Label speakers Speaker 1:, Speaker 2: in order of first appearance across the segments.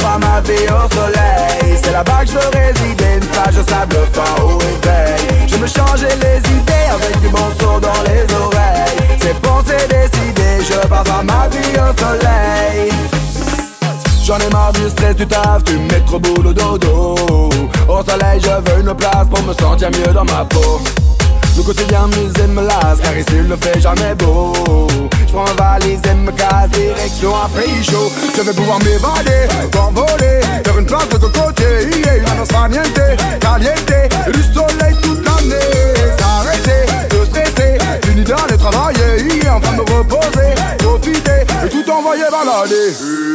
Speaker 1: faire ma vie au soleil. C'est là-bas que je veux résider, une plage de sable fin au réveil. Je me changer les idées avec du bon son dans les oreilles. C'est pensé, décidé, je veux pas faire ma vie au soleil. J'en ai marre du stress, du taf, du métro, boulot, dodo. Au soleil, je veux une place pour me sentir mieux dans ma peau. Le quotidien musée me lasse, car ici il ne fait jamais beau. Je prends ma valise et me casse, direction un pays chaud. Je vais pouvoir m'évader, m'envoler, faire une place de côté. Une annonce pas niente, caliente, et du soleil toute l'année. S'arrêter, de stresser, fini d'aller travailler, en train de me reposer, profiter, et tout envoyer balader.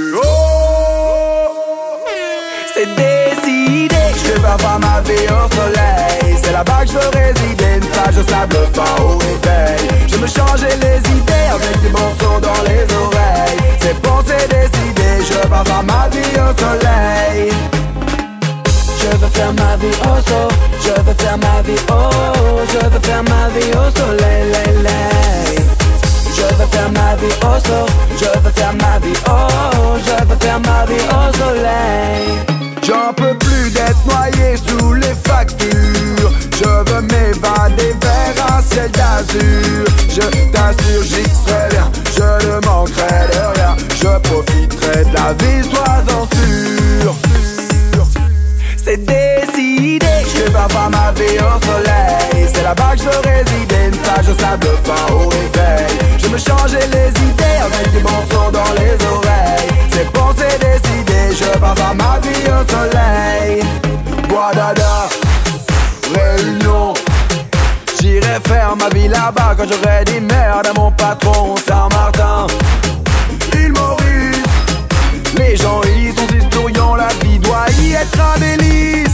Speaker 1: C'est décidé, je vais pas faire ma vie au soleil. C'est là-bas que je veux résider, une plage de sable fin au réveil. Je me changer les idées avec des bons sons dans les oreilles. C'est pensé, décidé, je veux pas faire ma vie au soleil. Je veux faire ma vie au soleil, je veux faire ma vie je veux faire ma vie au soleil, lay, lay. Je veux faire ma vie au soleil, je veux faire ma vie je veux faire ma vie au soleil. J'en peux plus d'être noyé sous les factures. Je veux m'évader vers un ciel d'azur. Je t'assure, j'y serai bien, je ne manquerai de rien. Je profiterai de la vie, sois-en sûr. C'est décidé, je vais pas faire ma vie au soleil. C'est là-bas que je veux résider, une plage de sable fin au réveil. Je me changer les idées avec du bon son dans les oreilles. C'est pensé, décidé, je veux pas faire ma vie au soleil. Bois dada, Réunion. J'irai faire ma vie là-bas quand j'aurai dit merde à mon patron. Saint-Martin, île Maurice. Les gens y sont si souriants, la vie doit y être un délice.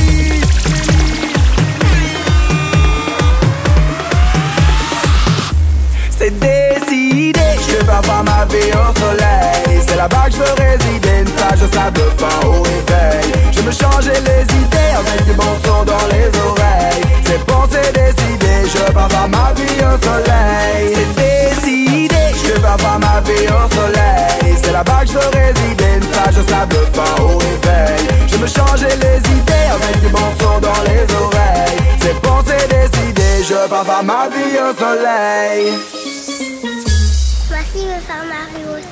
Speaker 1: C'est décidé, je vais pas faire ma vie au soleil. C'est là-bas que je veux résider, une plage de sable fin au réveil. Je me changer les idées avec du bon son dans les oreilles. C'est pensé, décidé, je veux pas faire ma vie au soleil. C'est décidé, je vais pas faire ma vie au soleil. C'est là-bas que je veux résider, une plage de sable fin au réveil. Je me changer les idées avec du bon son dans les oreilles. C'est pensé, décidé, je veux pas faire ma vie au soleil.
Speaker 2: Voici me faire ma vie au